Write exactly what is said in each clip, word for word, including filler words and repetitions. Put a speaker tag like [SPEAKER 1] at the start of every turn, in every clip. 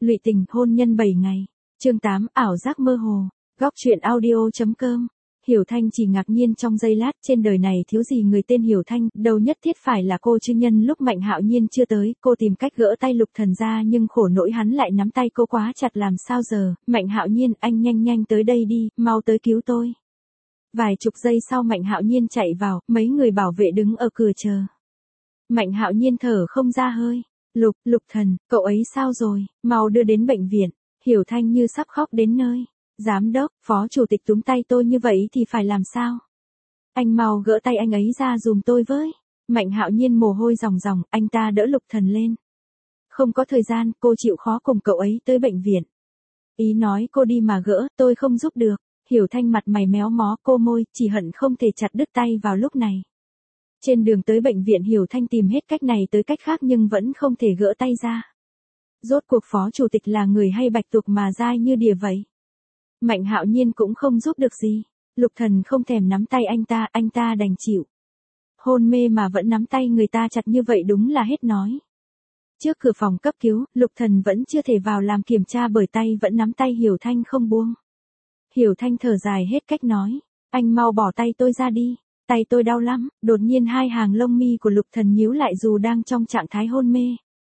[SPEAKER 1] Lụy tình, hôn nhân bảy ngày. Chương tám, ảo giác mơ hồ. Góc truyện audio.com. Hiểu Thanh chỉ ngạc nhiên trong giây lát, trên đời này thiếu gì người tên Hiểu Thanh, đâu nhất thiết phải là cô chứ. Nhân lúc Mạnh Hạo Nhiên chưa tới, cô tìm cách gỡ tay Lục Thần ra, nhưng khổ nỗi hắn lại nắm tay cô quá chặt. Làm sao giờ? Mạnh Hạo Nhiên, anh nhanh nhanh tới đây đi, mau tới cứu tôi. Vài chục giây sau Mạnh Hạo Nhiên chạy vào, mấy người bảo vệ đứng ở cửa chờ. Mạnh Hạo Nhiên thở không ra hơi. Lục, Lục Thần, cậu ấy sao rồi? Mau đưa đến bệnh viện. Hiểu Thanh như sắp khóc đến nơi. Giám đốc, phó chủ tịch túm tay tôi như vậy thì phải làm sao? Anh mau gỡ tay anh ấy ra dùm tôi với. Mạnh Hạo Nhiên mồ hôi ròng ròng, anh ta đỡ Lục Thần lên. Không có thời gian, cô chịu khó cùng cậu ấy tới bệnh viện. Ý nói cô đi mà gỡ, tôi không giúp được. Hiểu Thanh mặt mày méo mó, cô môi, chỉ hận không thể chặt đứt tay vào lúc này. Trên đường tới bệnh viện Hiểu Thanh tìm hết cách này tới cách khác nhưng vẫn không thể gỡ tay ra. Rốt cuộc phó chủ tịch là người hay bạch tuộc mà dai như đìa vậy. Mạnh Hạo Nhiên cũng không giúp được gì. Lục Thần không thèm nắm tay anh ta, anh ta đành chịu. Hôn mê mà vẫn nắm tay người ta chặt như vậy đúng là hết nói. Trước cửa phòng cấp cứu, Lục Thần vẫn chưa thể vào làm kiểm tra bởi tay vẫn nắm tay Hiểu Thanh không buông. Hiểu Thanh thở dài hết cách nói. Anh mau bỏ tay tôi ra đi. Tay tôi đau lắm. Đột nhiên hai hàng lông mi của Lục Thần nhíu lại dù đang trong trạng thái hôn mê.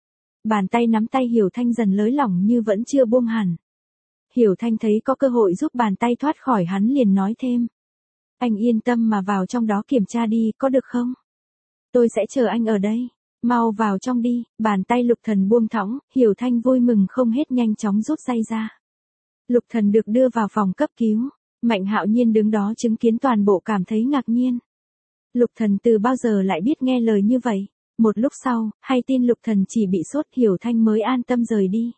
[SPEAKER 1] Bàn tay nắm tay Hiểu Thanh dần lới lỏng như vẫn chưa buông hẳn. Hiểu Thanh thấy có cơ hội giúp bàn tay thoát khỏi hắn liền nói thêm. Anh yên tâm mà vào trong đó kiểm tra đi, có được không? Tôi sẽ chờ anh ở đây. Mau vào trong đi. Bàn tay Lục Thần buông thõng, Hiểu Thanh vui mừng không hết nhanh chóng rút dây ra. Lục Thần được đưa vào phòng cấp cứu. Mạnh Hạo Nhiên đứng đó chứng kiến toàn bộ cảm thấy ngạc nhiên. Lục Thần từ bao giờ lại biết nghe lời như vậy? Một lúc sau, hay tin Lục Thần chỉ bị sốt, Hiểu Thanh mới an tâm rời đi.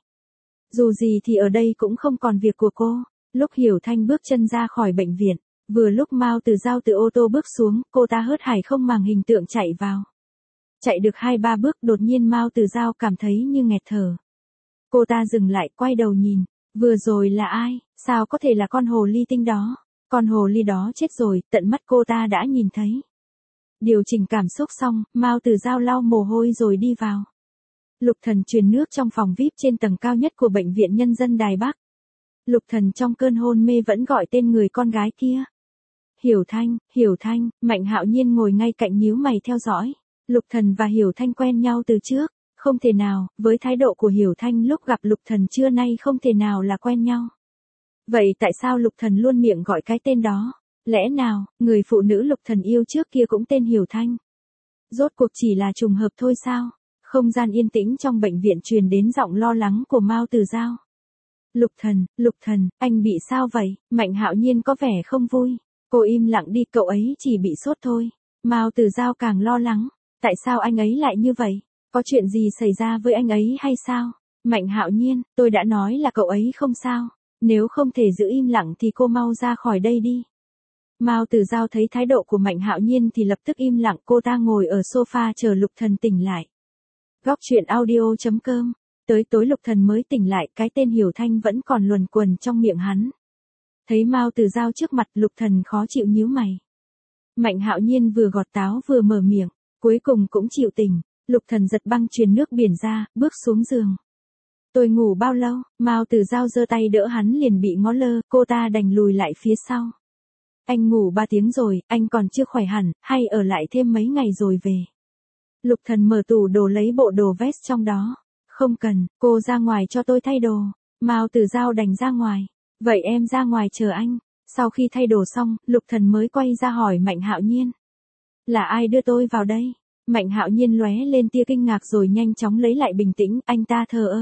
[SPEAKER 1] Dù gì thì ở đây cũng không còn việc của cô. Lúc Hiểu Thanh bước chân ra khỏi bệnh viện, vừa lúc Mao Từ Giao từ ô tô bước xuống, cô ta hớt hải không màng hình tượng chạy vào. Chạy được hai ba bước đột nhiên Mao Từ Giao cảm thấy như nghẹt thở. Cô ta dừng lại quay đầu nhìn. Vừa rồi là ai? Sao có thể là con hồ ly tinh đó? Con hồ ly đó chết rồi, tận mắt cô ta đã nhìn thấy. Điều chỉnh cảm xúc xong, Mao Từ Giao lau mồ hôi rồi đi vào. Lục Thần truyền nước trong phòng vi ai pi trên tầng cao nhất của bệnh viện Nhân dân Đài Bắc. Lục Thần trong cơn hôn mê vẫn gọi tên người con gái kia. Hiểu Thanh, Hiểu Thanh, Mạnh Hạo Nhiên ngồi ngay cạnh nhíu mày theo dõi. Lục Thần và Hiểu Thanh quen nhau từ trước, không thể nào, với thái độ của Hiểu Thanh lúc gặp Lục Thần trưa nay không thể nào là quen nhau. Vậy tại sao Lục Thần luôn miệng gọi cái tên đó? Lẽ nào, người phụ nữ Lục Thần yêu trước kia cũng tên Hiểu Thanh? Rốt cuộc chỉ là trùng hợp thôi sao? Không gian yên tĩnh trong bệnh viện truyền đến giọng lo lắng của Mao Từ Giao. Lục Thần, Lục Thần, anh bị sao vậy? Mạnh Hạo Nhiên có vẻ không vui. Cô im lặng đi, cậu ấy chỉ bị sốt thôi. Mao Từ Giao càng lo lắng. Tại sao anh ấy lại như vậy? Có chuyện gì xảy ra với anh ấy hay sao? Mạnh Hạo Nhiên, tôi đã nói là cậu ấy không sao. Nếu không thể giữ im lặng thì cô mau ra khỏi đây đi. Mao Từ Giao thấy thái độ của Mạnh Hạo Nhiên thì lập tức im lặng, cô ta ngồi ở sofa chờ Lục Thần tỉnh lại. Góc truyện audio.com. Tới tối Lục Thần mới tỉnh lại, cái tên Hiểu Thanh vẫn còn luẩn quẩn trong miệng hắn. Thấy Mao Từ Giao trước mặt, Lục Thần khó chịu nhíu mày. Mạnh Hạo Nhiên vừa gọt táo vừa mở miệng, cuối cùng cũng chịu tỉnh. Lục Thần giật băng truyền nước biển ra, bước xuống giường. Tôi ngủ bao lâu? Mao Từ Giao giơ tay đỡ hắn liền bị ngó lơ, cô ta đành lùi lại phía sau. Anh ngủ ba tiếng rồi, anh còn chưa khỏe hẳn, hay ở lại thêm mấy ngày rồi về. Lục Thần mở tủ đồ lấy bộ đồ vest trong đó. Không cần, cô ra ngoài cho tôi thay đồ. Mao Từ Giao đành ra ngoài. Vậy em ra ngoài chờ anh. Sau khi thay đồ xong, Lục Thần mới quay ra hỏi Mạnh Hạo Nhiên. Là ai đưa tôi vào đây? Mạnh Hạo Nhiên lóe lên tia kinh ngạc rồi nhanh chóng lấy lại bình tĩnh, anh ta thờ ơ.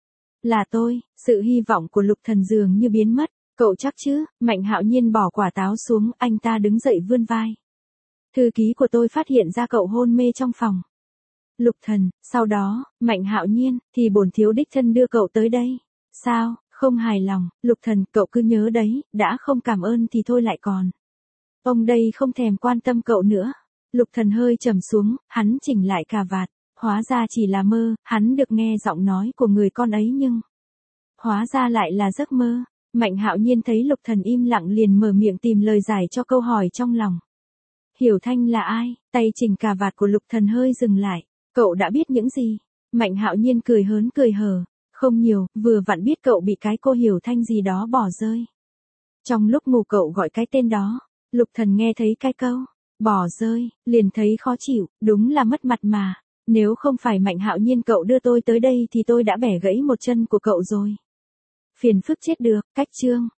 [SPEAKER 1] Là tôi. Sự hy vọng của Lục Thần dường như biến mất. Cậu chắc chứ? Mạnh Hạo Nhiên bỏ quả táo xuống, anh ta đứng dậy vươn vai. Thư ký của tôi phát hiện ra cậu hôn mê trong phòng. Lục Thần, sau đó, Mạnh Hạo Nhiên, thì bổn thiếu đích thân đưa cậu tới đây. Sao, không hài lòng? Lục Thần, cậu cứ nhớ đấy, đã không cảm ơn thì thôi lại còn. Ông đây không thèm quan tâm cậu nữa. Lục Thần hơi trầm xuống, hắn chỉnh lại cà vạt. Hóa ra chỉ là mơ, hắn được nghe giọng nói của người con ấy nhưng... Hóa ra lại là giấc mơ. Mạnh Hạo Nhiên thấy Lục Thần im lặng liền mở miệng tìm lời giải cho câu hỏi trong lòng. Hiểu Thanh là ai? Tay chỉnh cà vạt của Lục Thần hơi dừng lại. Cậu đã biết những gì? Mạnh Hạo Nhiên cười hớn cười hở. Không nhiều, vừa vặn biết cậu bị cái cô Hiểu Thanh gì đó bỏ rơi. Trong lúc ngủ cậu gọi cái tên đó, Lục Thần nghe thấy cái câu, bỏ rơi, liền thấy khó chịu, đúng là mất mặt mà. Nếu không phải Mạnh Hạo Nhiên cậu đưa tôi tới đây thì tôi đã bẻ gãy một chân của cậu rồi. Phiền phức chết được, cách chương.